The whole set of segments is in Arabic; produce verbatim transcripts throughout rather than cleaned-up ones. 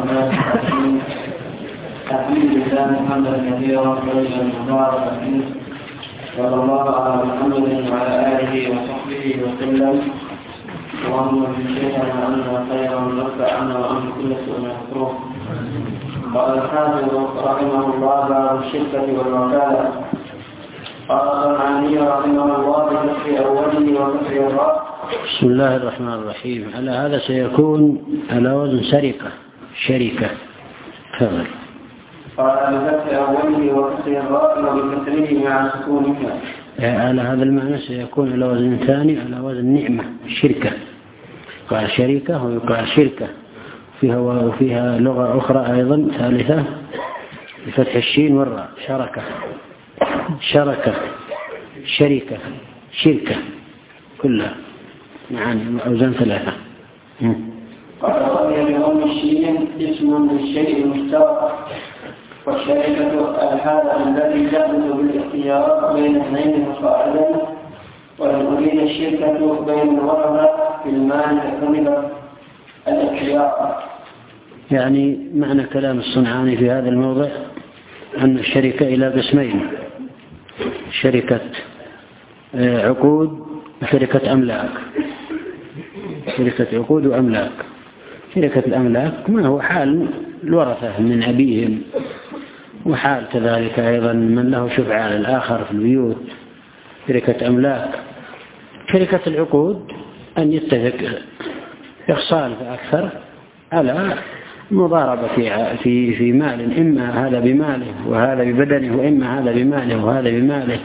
الرحمن الرحيم. الحمد لله حمدا كثيرا طيبا مباركا فيه، صلى الله على محمد وعلى اله وصحبه وسلم. اللهم اجعلنا عنا خيرا وارفع عنا وعن كل سوء مكروه. قال الحافظ رحمه الله باب الشركة والوكالة. قال الصنعاني رحمه الله بفتح أوله وفتح الراء. بسم الله الرحمن الرحيم. على هذا سيكون على وزن شركة شركة تفضل. قال بفتح أوله وفتح الراء وبكسره مع سكونها. على هذا المعنى سيكون على وزن ثاني على وزن نعمة شركة. قال شركة ويقال شركة فيها وفيها لغة أخرى أيضا ثالثة بفتح الشين والراء شركة شركة شركة شركة كلها معاني أوزان ثلاثة. قال رضي بهم الشين اسم للشيء المشترك، والشركة الحالة التي تحدث بالاختيار بين اثنين مصاعدا، وإن أريد الشركة بين الورثة في المال احتمل الاختيار. يعني معنى كلام الصنعاني في هذا الموضع أن الشركة إلى قسمين: شركة عقود وشركة أملاك. شركة عقود وأملاك. شركة الأملاك ما هو حال الورثة من أبيهم، وحال كذلك أيضا من له شفعة على الآخر في البيوت. شركة أملاك. شركة العقود أن يتفق إخصال فأكثر على مضاربة في في في مال، إما هذا بماله وهذا ببدنه، وإما هذا بماله وهذا بماله،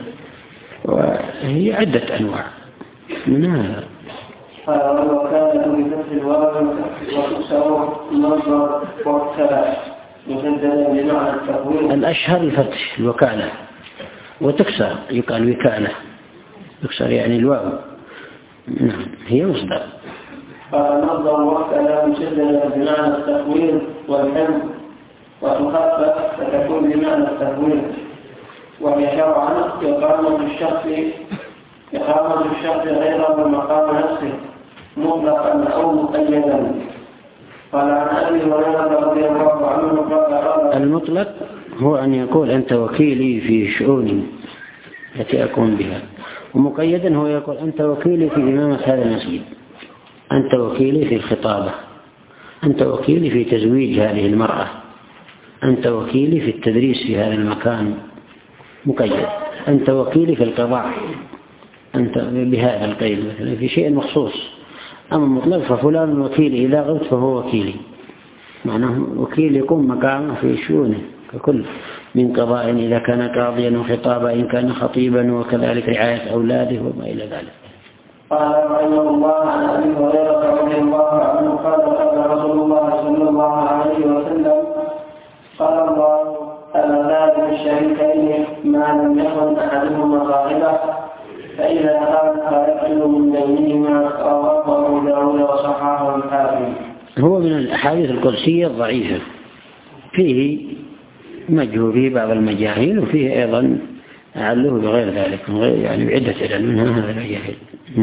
وهي عدة أنواع من هذا. قال وكانت بفتح الواو وتكسر مصدر وكالة مسددا بمعنى التقويم. الأشهر الفتح الوكالة، وتكسر يقال وكالة، تكسر يعني الواو. نعم هي مصدر. قال مصدر وكالة مسددا بمعنى التقويم والحمل، وتخفف فتكون بمعنى التقويم. وهي شرعا إقامة الشخص إقامة الشخص غيره مقام نفسه مطلقا أو مقيدا. قال عن أبي هريرة رضي الله عنه قال المطلق هو أن يقول أنت وكيلي في شؤوني التي أقوم بها، ومقيدا هو يقول أنت وكيلي في إمامة هذا المسجد، أنت وكيلي في الخطابة، أنت وكيلي في تزويج هذه المرأة، أنت وكيلي في التدريس في هذا المكان. مقيد. أنت وكيلي في القضاء، أنت بهذا القيد مثلا في شيء مخصوص. أما مطلق ففلان وكيلي إذا غبت فهو وكيلي، معناه وكيل يقوم مقامه في شؤونه ككل، من قضاء إذا كان قاضيا، وخطابا إن كان خطيبا، وكذلك رعاية أولاده وما إلى ذلك. قال رحمه الله عن أبي هريرة رضي الله عنه قال قال رسول الله صلى الله عليه وسلم قال الله ألا ذلك الشريكين ما لم يكن أحدهما صاحبه، فإذا كان يقل من بينهما رواه أبو داود وصححه الحاكم. هو من الأحاديث القدسية الضعيفة، فيه مجهول فيه بعض المجاهيل، وفيه أيضا أعله بغير ذلك، يعني بعدة علل منها هذا المجاهيل.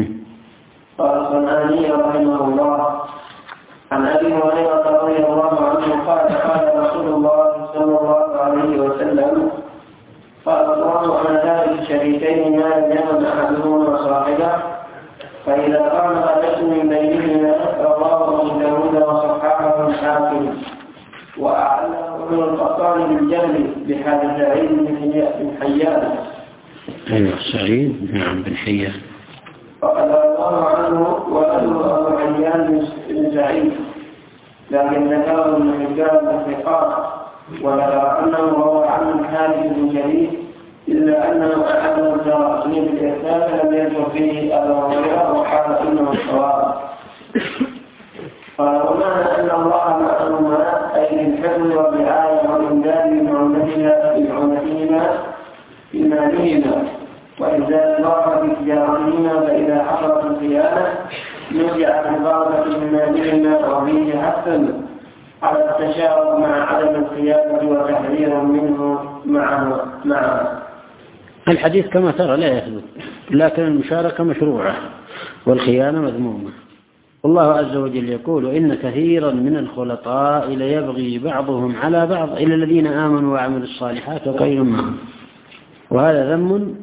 قال الصنعاني رحمه الله عن أبي هريرة رضي الله عنه قال قال رسول الله صلى الله عليه وسلم قال الله أنا ذلك الشريكين ما لم يكن أحدهما صاحبه، فإذا قام فليس من بينهما رواه أبو داود وصححه الحاكم. وأعلى ابن القطان بالجهل بحال سعيد بن حيان. أيوة سعيد نعم بن حيان. فقد الله عنه وأبو أبو حيان بن سعيد، لكن ذكره ابن حجاج الثقات، وذكر أنه روى عن الحارث بن جرير، إلا أنه أحد الجرائم بالإرسال لم يذكر فيه أبا هريرة وقال إنه الصواب. قال ومعنى أن الله معهما أي بالحفظ والرعاية والإمداد بمعونتهما في مالهما وإنزال البركة في تجارتهما، فإذا حصلت الخيانة نزع البركة من مالهما وفيه حثا على التشاور مع عدم الخيانة وتحذير منه معه معه. الحديث كما ترى لا يثبت، لكن المشاركة مشروعة والخيانة مذمومة. والله عز وجل يقول: إن كثيرا من الخلطاء ليبغي بعضهم على بعض إلا الذين آمنوا وعملوا الصالحات وقليل ما هم. وهذا ذم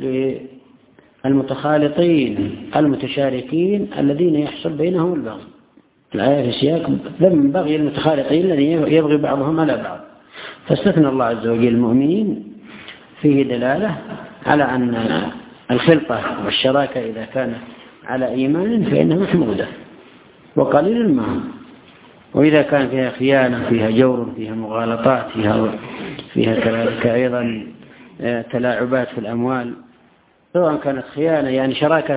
للمتخالطين المتشاركين الذين يحصل بينهم البغي. الآية في سياق ذم بغي المتخالطين الذين يبغي بعضهم على بعض، فاستثنى الله عز وجل المؤمنين. فيه دلالة على أن الخلطة والشراكة إذا كانت على إيمان فإنها محمودة وقليل ما هم، وإذا كان فيها خيانة، فيها جور، فيها مغالطات، فيها فيها كذلك أيضا تلاعبات في الأموال، سواء كانت خيانة يعني شراكة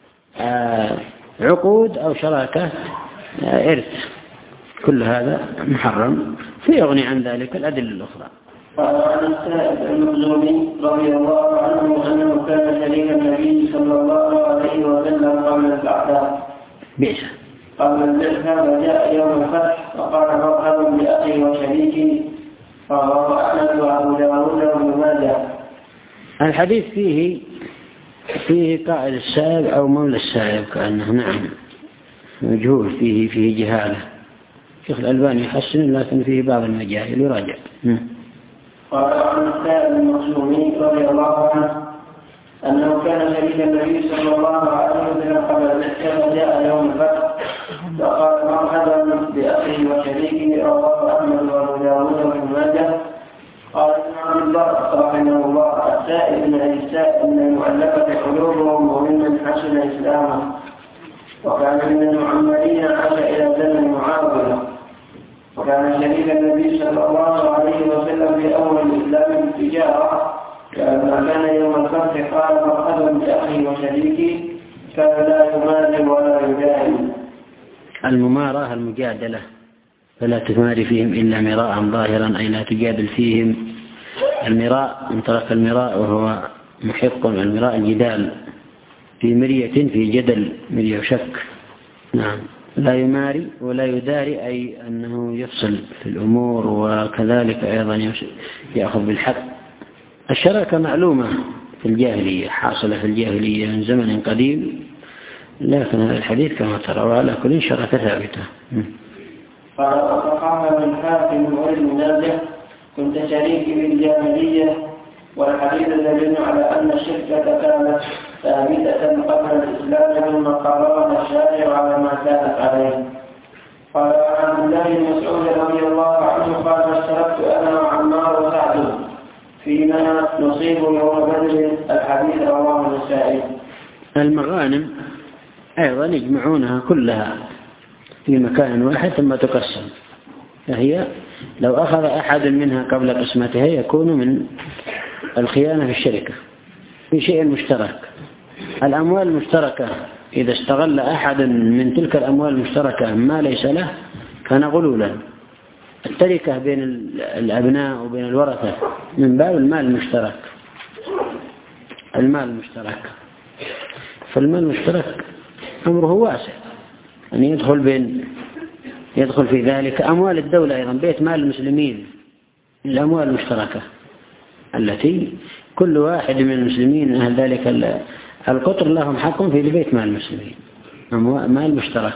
عقود أو شراكة إرث، كل هذا محرم، فيغني عن ذلك الأدلة الأخرى. قال عن السائب المخزومي رضي الله عنه أنه كان شريك النبي صلى الله عليه وسلم قبل البعثة بئس قبل البعثة فجاء يوم الفتح فقال: مرحبا بأخي وشريكي. رواه أحمد وأبو داود وابن ماجه. الحديث فيه فيه قائل السائب أو مولى السائب كأنه، نعم، مجهول، فيه فيه جهالة. شيخ الألباني يحسن لكن فيه بعض المجاهل يراجع. قال عن السائب المخزومي رضي الله عنه أنه كان شريك النبي صلى الله عليه وسلم قبل البعثة فجاء يوم الفتح فقال: مرحبا بأخي وشريكي. رواه أحمد وأبو داود وابن ماجه. قال ابن عبد البر رحمه الله: السائب من السائب من المؤلفة قلوبهم وممن حسن إسلامه، وكان من المعمرين عاش إلى زمن معاوية، وكان شريك النبي صلى الله عليه وسلم في أول الإسلام بالتجارة. فلما كان يوم الفتح قال: مرحبا بأخي وشريكي. كان لا يماري ولا يجادل. الممارة المجادلة، فلا تماري فيهم إلا مراء ظاهرا، أي لا تجادل فيهم. المراء من ترك المراء وهو محق، المراء الجدال في مرية، في جدل، مرية وشك. نعم، لا يماري ولا يداري، أي أنه يفصل في الأمور، وكذلك أيضا يأخذ بالحق. الشراكة معلومة في الجاهلية، حاصلة في الجاهلية من زمن قديم، لكن هذا الحديث كما ترى وعلى كل شراكة ثابتة. قال: وقال من حاكم وابن نافع: كنت شريكي بالجاهلية. والحديث دليل على أن الشركة كانت ثابتة قبل الإسلام، ثم قررنا الشارع على ما كانت عليه. قال عن عبد الله بن مسعود رضي الله عنه قال: اشتركت أنا وعمار وسعد فيما نصيب يوم بدر. الحديث رواه النسائي. المغانم أيضا يجمعونها كلها في مكان واحد ثم تقسم، فهي لو أخذ أحد منها قبل قسمتها يكون من الخيانة في الشركة في شيء مشترك. الأموال المشتركة إذا استغل أحد من تلك الأموال المشتركة ما ليس له كان غلولا. التركة بين الأبناء وبين الورثة من باب المال المشترك، المال المشترك فالمال المشترك أمره واسع، أن يدخل بين يدخل في ذلك أموال الدولة أيضا، بيت مال المسلمين، الأموال المشتركة التي كل واحد من المسلمين أهل ذلك القطر لهم حق في بيت مال المسلمين، مال مشترك.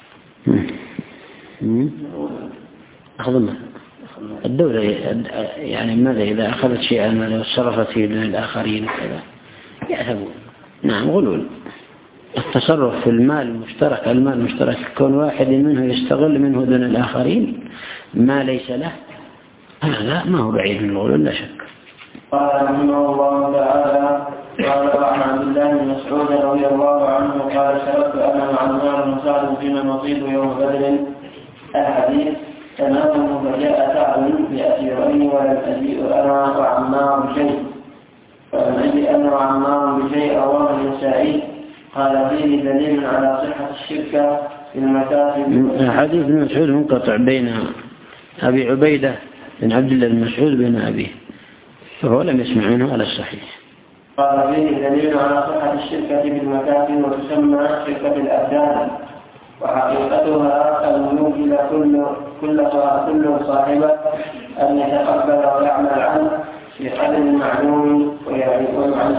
أخذ الدولة يعني ماذا إذا أخذت شيئا ماذا وصرفت فيه دون الآخرين كذا يأثمون. نعم، غلول. التصرف في المال المشترك، المال المشترك كون واحد منه يستغل منه دون الآخرين ما ليس له، هذا ما هو بعيد من الغلول لا شك. قال رحمه الله تعالى: قال عن عبد الله بن مسعود رضي الله عنه قال: شركت أنا وعمار بن سعد فيما نصيب يوم بدر. الحديث تمامه. فجاء سعد بأسيرين ولم أجيء أنا وعمار بشيء، فلم أجيء أنا وعمار بشيء. رواه النسائي. قال: فيه دليل على صحة الشركة في المكاتب. حديث ابن مسعود منقطع بين أبي عبيدة بن عبد الله بن مسعود بن أبيه، فهو لم يسمع منه على الصحيح. قال: فيه دليل على صحة الشركة في المكاتب، وتسمى شركة الأبدان، وحقيقتها أن يوكل كل كل كل صاحبه أن يتقبل ويعمل عنه في قدر معلوم ويعلم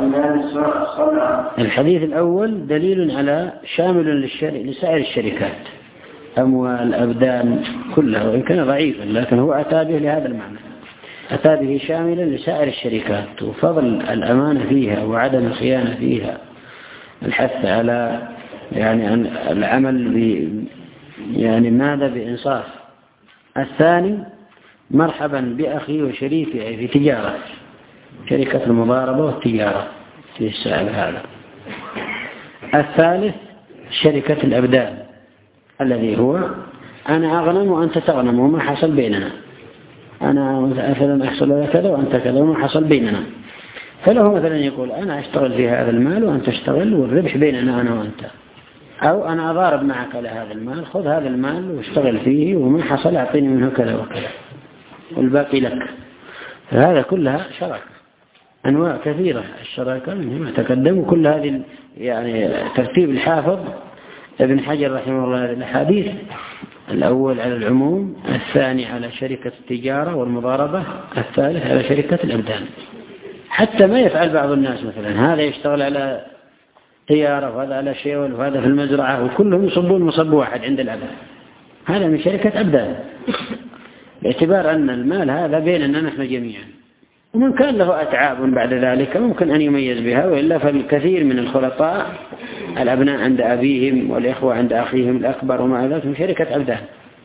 المال الصنعة. الحديث الأول دليل على شامل لسائر الشركات، أموال أبدان كلها، وإن كان ضعيفا لكن هو أتى به لهذا المعنى، أتى به شاملا لسائر الشركات، وفضل الأمانة فيها وعدم الخيانة فيها، الحث على يعني العمل ب يعني ماذا بإنصاف. الثاني مرحبا بأخي وشريكي في تجارة، شركة المضاربة والتجارة في السائل هذا. الثالث شركة الأبدان الذي هو أنا أغنم وأنت تغنم وما حصل بيننا، أنا مثلا أحصل على كذا وأنت كذا وما حصل بيننا. فله مثلا يقول أنا أشتغل في هذا المال وأنت تشتغل والربح بيننا أنا وأنت، أو أنا أضارب معك على هذا المال، خذ هذا المال واشتغل فيه وما حصل أعطيني منه كذا وكذا والباقي لك. فهذا كلها شراكة، أنواع كثيرة الشراكة منها تقدم. وكل هذه يعني ترتيب الحافظ ابن حجر رحمه الله هذه الأحاديث، الأول على العموم، الثاني على شركة التجارة والمضاربة، الثالث على شركة الأبدان. حتى ما يفعل بعض الناس مثلا هذا يشتغل على تجارة وهذا على شيول وهذا في المزرعة وكلهم يصبون مصب واحد عند الأبد، هذا من شركة أبدان، باعتبار أن المال هذا بيننا نحن جميعا. ومن كان له أتعاب بعد ذلك ممكن أن يميز بها، وإلا فالكثير من الخلطاء الأبناء عند أبيهم والإخوة عند أخيهم الأكبر ومع ذلك من شركة أبدان.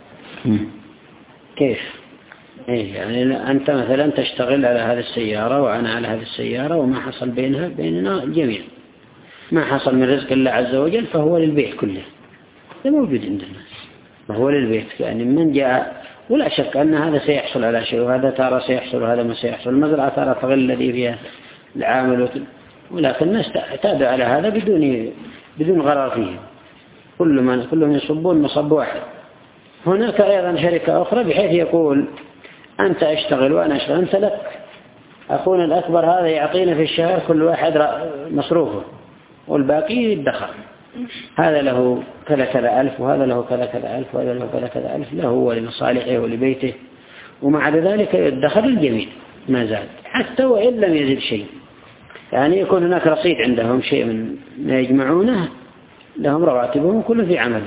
كيف؟ إيه يعني أنت مثلا تشتغل على هذه السيارة وأنا على هذه السيارة وما حصل بينها بيننا جميعا، ما حصل من رزق الله عز وجل فهو للبيت كله، ده موجود عند الناس، فهو للبيت. يعني من جاء ولا شك أن هذا سيحصل على شيء وهذا ترى سيحصل وهذا ما سيحصل، المزرعة ترى تغل الذي فيها العامل، ولكن الناس اعتادوا على هذا بدون بدون غرار فيه، كل ما كلهم يصبون مصب واحد. هناك أيضا شركة أخرى بحيث يقول أنت أشتغل وأنا أشتغل، أنت لك، أخونا الأكبر هذا يعطينا في الشهر كل واحد مصروفه والباقي يدخر، هذا له كذا كذا ألف وهذا له كذا كذا ألف وهذا له كذا كذا ألف له ولمصالحه ولبيته، ومع ذلك يدخر الجميع ما زاد حتى وإن لم يزد شيء. يعني يكون هناك رصيد عندهم شيء من ما يجمعونه، لهم رواتبهم كله في عمله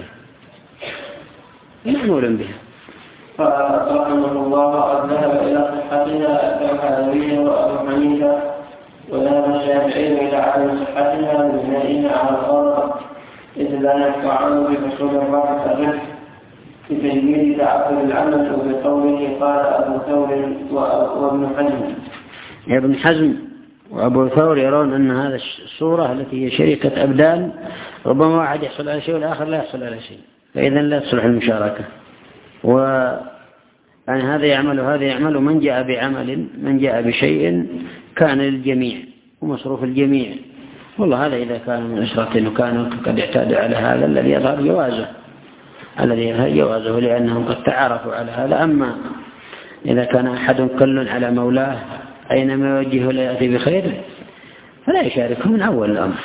معمول بها. قال رحمه الله قد ذهب إلى صحتها الحلوية وأبو حنيفة، وذهب الشافعي إلى عدم صحتها بنائها على الغرض، إذ لا يقطعان بحصول الرابط الرزق بتجميل تعبد العمل. وبقوله قال أبو ثور وابن حزم. يا ابن حزم وأبو ثور يرون أن هذا الصورة التي هي شركة أبدان ربما واحد يحصل على شيء والآخر لا يحصل على شيء، فإذا لا تصلح المشاركة. و يعني هذا يعمل وهذا يعمل، ومن جاء بعمل من جاء بشيء كان للجميع ومصروف الجميع. والله هذا إذا كان من أشرة وكانوا قد اعتادوا على هذا الذي يظهر جوازه الذي يظهر جوازه لأنهم قد تعرفوا على هذا. أما إذا كان أحد كل على مولاه أينما يوجهه لا يأتي بخير فلا يشاركه من أول الأمر.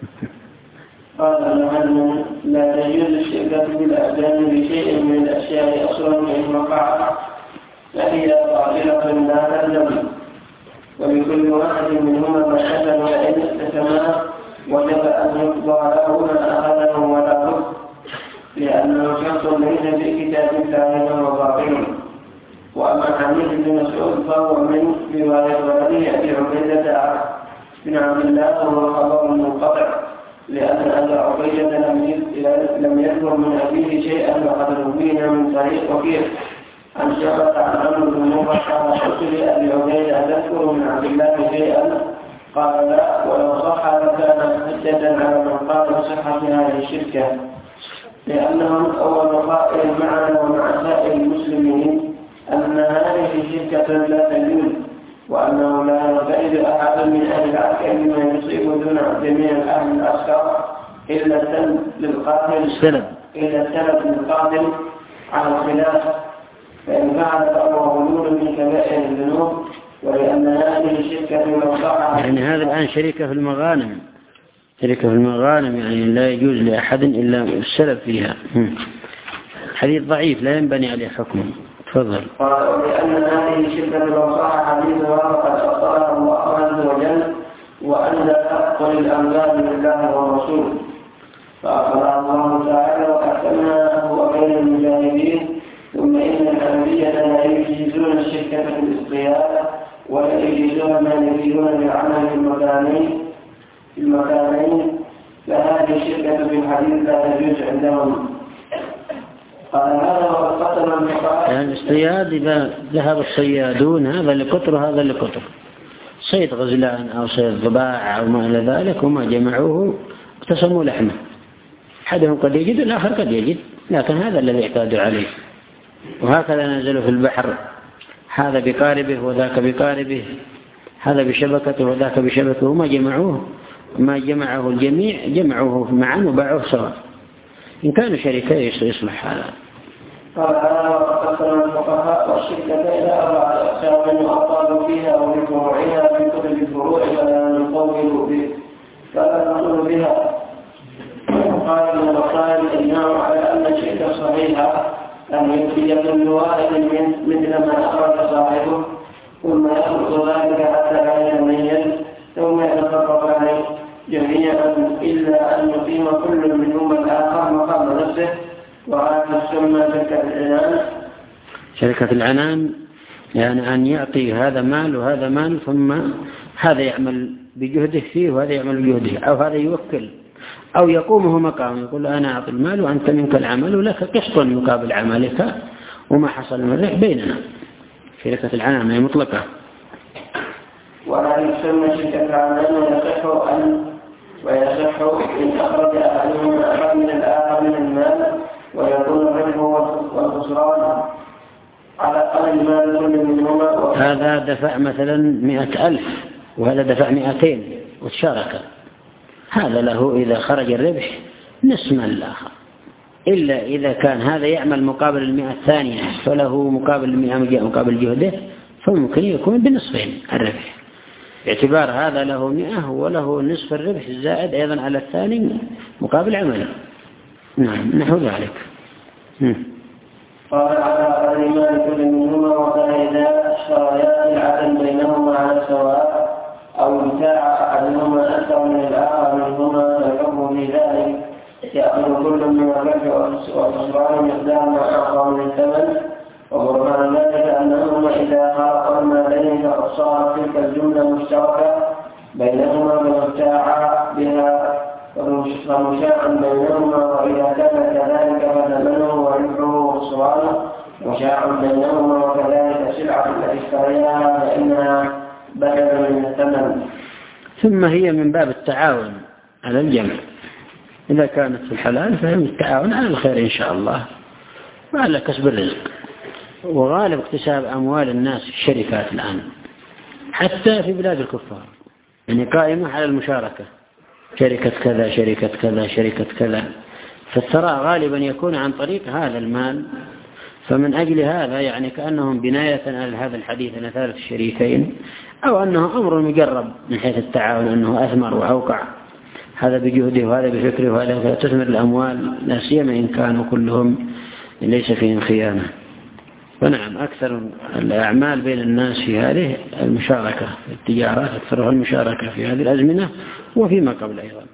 قال أنه لا تجوز الشركة بالأبدان بشيء من الأشياء أصلا إن وقع فهي طاهرة لا تلزم، ولكل واحد منهما ما كسب وإن اقتسما وجب أن يقضى له ما أخذه ولا رد، لأنه شخص ليس في كتاب الله وباطل. وأما حديث بن مسعود فهو من رواية ولدي أبي عبيدة بن عبد الله وهو خبر منقطع، لأن أبا عبيدة لم يذكر من أبيه شيئا وقد روينا من طريق وكيع عن شعبة عن عمرو بن مرة قال قلت لأبي عبيدة أذكر من عبد الله شيئا؟ قال لا، ولو صح لكان حجة على من قال بصحة هذه الشركة، لأنهم أول قائل معنا ومع سائر المسلمين أن هذه شركة لا تجوز، وأنه لا يرتئب أحد من أهل العسكر بما يصيب دون جميع الأهل الأسكر إلا السلب للقاتل إلا السلب للقاتل على الخلاف، فإن فعل فهو غلول من كبائر الذنوب، ولأن هذه الشركة مصلحة. يعني هذا الآن شركة في المغانم، شركة في المغانم يعني لا يجوز لأحد إلا السلب فيها. حديث ضعيف لا ينبني عليه حكم. تفضل. قال ولأن هذه الشركة مصلحة حديثها وقد أصلها الله عز وجل، وأن الأنبياء لله والرسول. فأخبر الله تعالى وحكمنا هو بين المجاهدين. ثم إن الأنبياء لا يجيزون الشركة في الاصطياد ولا يجيزون ما يجيزون بالعمل في المكانين في المكانين فهذه الشركة في الحديث لا تجوز عندهم. قال هذا وقد قتل الفقهاء. يعني الاصطياد إذا ذهب الصيادون هذا لقطر وهذا لقطر، صيد غزلان أو صيد ضباع أو ما إلى ذلك، وما جمعوه اقتسموا لحمه، أحدهم قد يجد الآخر قد يجد، لكن هذا الذي اعتادوا عليه. وهكذا نزلوا في البحر، هذا بقاربه وذاك بقاربه، هذا بشبكته وذاك بشبكته، وما جمعوه ما جمعه الجميع جمعوه معا وباعوه سواء. إن كانوا شريكين يصلح هذا. قال هذا وقد قسم الفقهاء والشركة إلى أربعة أقسام وأطالوا فيها وبفروعها في كتب الفروع فلا نطول به فلا نطول بها. قال ابن القيم إنه على أن الشركة صحيحة أن يكفي كل واحد مثل ما أخرج صاحبه ثم يخلط ذلك حتى لا يتميز ثم يتفرقان جميعا إلا أن يقيم كل منهما الآخر مقام نفسه. وهذا تسمى شركة العنان. شركة العنان يعني أن يعطي هذا مال وهذا مال، ثم هذا يعمل بجهده فيه وهذا يعمل بجهده، أو هذا يوكل أو يقومه مقام، يقول أنا أعطي المال وأنت منك العمل ولك قسط مقابل عملك وما حصل من الربح بيننا. شركة العنان هي مطلقة. وهذا يسمى شركة العنان ويصح أن ويصح إن أخرج أحدهما أحد من الآخر من المال ويكون الربح والخسران على أقل مال كل منهما. هذا دفع مثلا مئة ألف وهذا دفع مئتين وتشارك، هذا له إذا خرج الربح نصف مال الآخر، إلا إذا كان هذا يعمل مقابل المئة الثانية فله مقابل المئة مقابل جهده، فممكن يكون بنصفين الربح، باعتبار هذا له مئة وله نصف الربح الزائد أيضا على الثاني مقابل عمله. نعم نحو ذلك. قال على أقل مال كل منهما وإذا اشتريا سلعة بينهما على سواء أو ابتاع أحدهما أكثر من الآخر منهما فالحكم في ذلك يأخذ كل من الربح والخسران مقدار ما أعطى من الثمن. وبرهان ذلك أنهما إذا خلقا المالين فقد صارت تلك الجملة مشتركة بينهما وابتاعا بها فمشاعا بينهما، وإذا كان كذلك فثمنه وربحه وخسرانه مشاع بينهما، وكذلك سلعة التي اشتريها فإنها بدل من الثمن. ثم هي من باب التعاون على الجمع، إذا كانت في الحلال فهي التعاون على الخير إن شاء الله وعلى كسب الرزق. وغالب اكتساب أموال الناس في الشركات الآن حتى في بلاد الكفار يعني قائمة على المشاركة، شركة كذا شركة كذا شركة كذا، فالثراء غالبا يكون عن طريق هذا المال. فمن أجل هذا يعني كأنهم بناية على هذا الحديث أن ثالث الشريكين، أو أنه أمر مجرب من حيث التعاون أنه أثمر وأوقع، هذا بجهده وهذا بفكره وهذا تثمر الأموال، لا سيما إن كانوا كلهم ليس فيهم خيانة. ونعم أكثر الأعمال بين الناس في هذه المشاركة، التجارات أكثرها المشاركة في هذه الأزمنة وفيما قبل أيضا.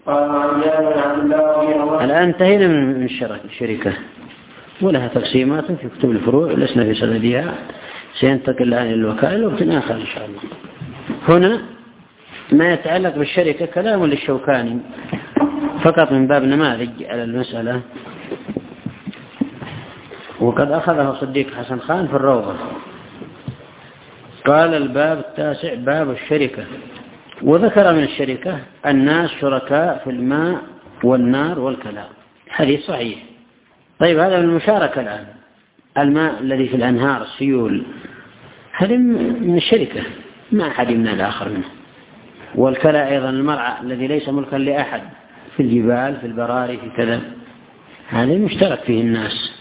الآن انتهينا من الشركة ولها تقسيمات في كتب الفروع لسنا في سندها، سينتقل الآن إلى الوكالة وقت آخر إن شاء الله. هنا ما يتعلق بالشركة كلام للشوكاني فقط من باب نماذج على المسألة، وقد أخذه صديق حسن خان في الروضة. قال الباب التاسع باب الشركة، وذكر من الشركة الناس شركاء في الماء والنار والكلام، حديث صحيح. طيب هذا من المشاركة الآن، الماء الذي في الأنهار السيول هذا من الشركة ما أحد من الآخر منه، والكلى أيضا المرعى الذي ليس ملكا لأحد في الجبال في البراري في كذا، هذا مشترك فيه الناس.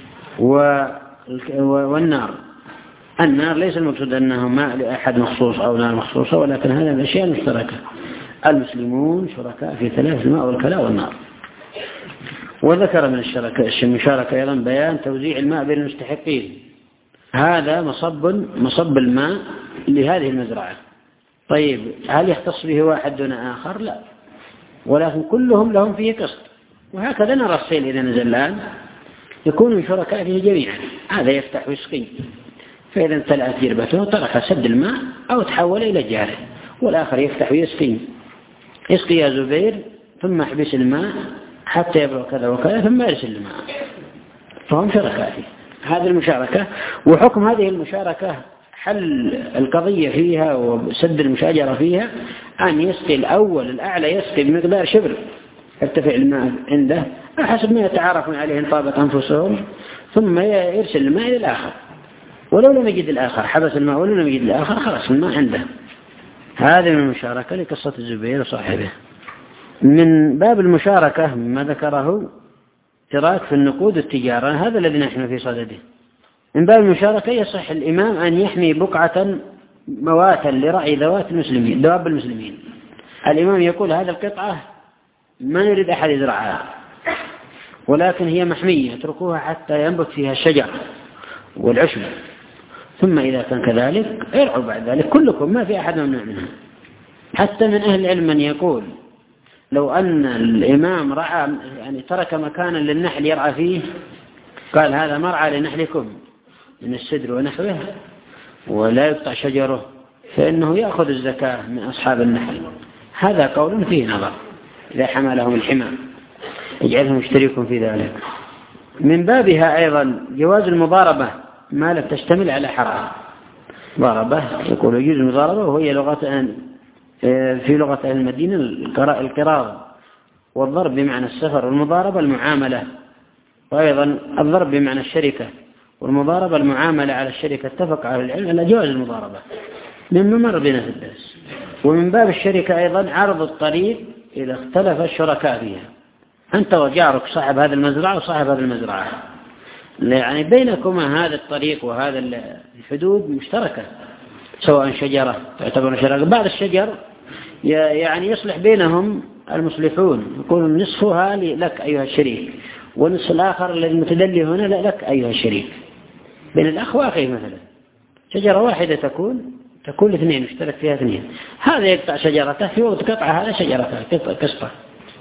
والنار النار ليس المقصود أنه ماء لأحد مخصوص أو نار مخصوصة، ولكن هذا الأشياء المشتركة. المسلمون شركاء في ثلاث الماء والكلاء والنار. وذكر من الشركة المشاركة أيضا بيان توزيع الماء بين المستحقين، هذا مصب مصب الماء لهذه المزرعة طيب هل يختص به واحد دون آخر؟ لا، ولكن كلهم لهم فيه قسط. وهكذا نرى السيل إذا نزل الآن يكونوا شركاء فيه جميعا. هذا يفتح ويسقي، فإذا امتلأت جربته ترك سد الماء أو تحول إلى جاره، والآخر يفتح ويسقي، يسقي يا زبير ثم احبس الماء حتى يبلغ كذا وكذا ثم يرسل الماء، فهم شركاء فيه. هذه المشاركة. وحكم هذه المشاركة حل القضية فيها وسد المشاجرة فيها أن يسقي الأول الأعلى يسقي بمقدار شبر يرتفع الماء عنده حسب ما يتعارفون عليه إن طابت أنفسهم، ثم يرسل الماء إلى الآخر، ولو لم يجد الآخر حبس الماء ولو لم يجد الآخر خلاص الماء عنده. هذه من المشاركة لقصة الزبير وصاحبه. من باب المشاركة ما ذكره اشتراك في النقود والتجارة، هذا الذي نحن في صدده. من باب المشاركة يصح الإمام أن يحمي بقعة مواتا لرعي ذوات المسلمين دواب المسلمين. الإمام يقول هذه القطعة ما نريد أحد يزرعها، ولكن هي محمية اتركوها حتى ينبت فيها الشجر والعشب، ثم إذا كان كذلك ارعوا بعد ذلك كلكم، ما في أحد ممنوع منها. حتى من أهل العلم من يقول لو أن الإمام رعى يعني ترك مكانا للنحل يرعى فيه، قال هذا مرعى لنحلكم من السدر ونحوه ولا يقطع شجره، فإنه يأخذ الزكاة من أصحاب النحل. هذا قول فيه نظر إذا حملهم الحمام يجعلهم يشتركون في ذلك. من بابها أيضا جواز المضاربة ما لم تشتمل على حرام. ضربة يقول يجوز المضاربة، وهي لغة في لغة أهل المدينة القراض، والضرب بمعنى السفر، والمضاربة المعاملة، وأيضا الضرب بمعنى الشركة، والمضاربة المعاملة على الشركة. اتفق على العلم على جواز المضاربة مما مر بنا في الدرس. ومن باب الشركة أيضا عرض الطريق إذا اختلف الشركاء فيها، أنت وجارك صاحب هذه المزرعة وصاحب هذه المزرعة، يعني بينكما هذا الطريق وهذا الحدود مشتركة، سواء شجرة تعتبر شجرة. بعض الشجر يعني يصلح بينهم المصلحون، يقول نصفها لك أيها الشريك، والنصف الآخر الذي متدلي هنا لا لك أيها الشريك. بين الأخ وأخيه مثلا شجرة واحدة تكون تكون اثنين مشترك فيها اثنين، هذا يقطع شجرته في وقت قطع هذا شجرته قسطة.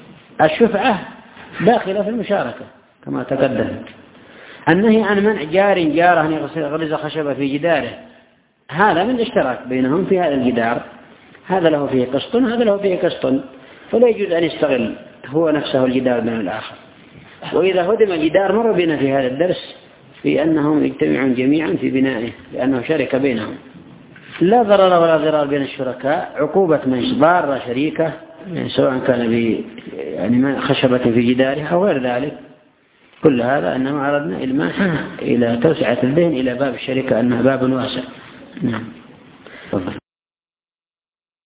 الشفعة داخلة في المشاركة كما تقدم. النهي عن منع جار جاره أن يغرز خشبة في جداره، هذا من الاشتراك بينهم في هذا الجدار، هذا له فيه قسط هذا له فيه قسط، فلا يجوز أن يستغل هو نفسه الجدار من الآخر. وإذا هدم الجدار مر بنا في هذا الدرس في أنهم يجتمعون جميعا في بنائه لأنه شرك بينهم. لا ضرر ولا ضرار بين الشركاء. عقوبة من ضار شريكه يعني سواء كان ب يعني خشبة في جداره أو غير ذلك، كل هذا أنما أردنا إلماحه إلى توسعة الذهن إلى باب الشركة أنها باب واسع. نعم.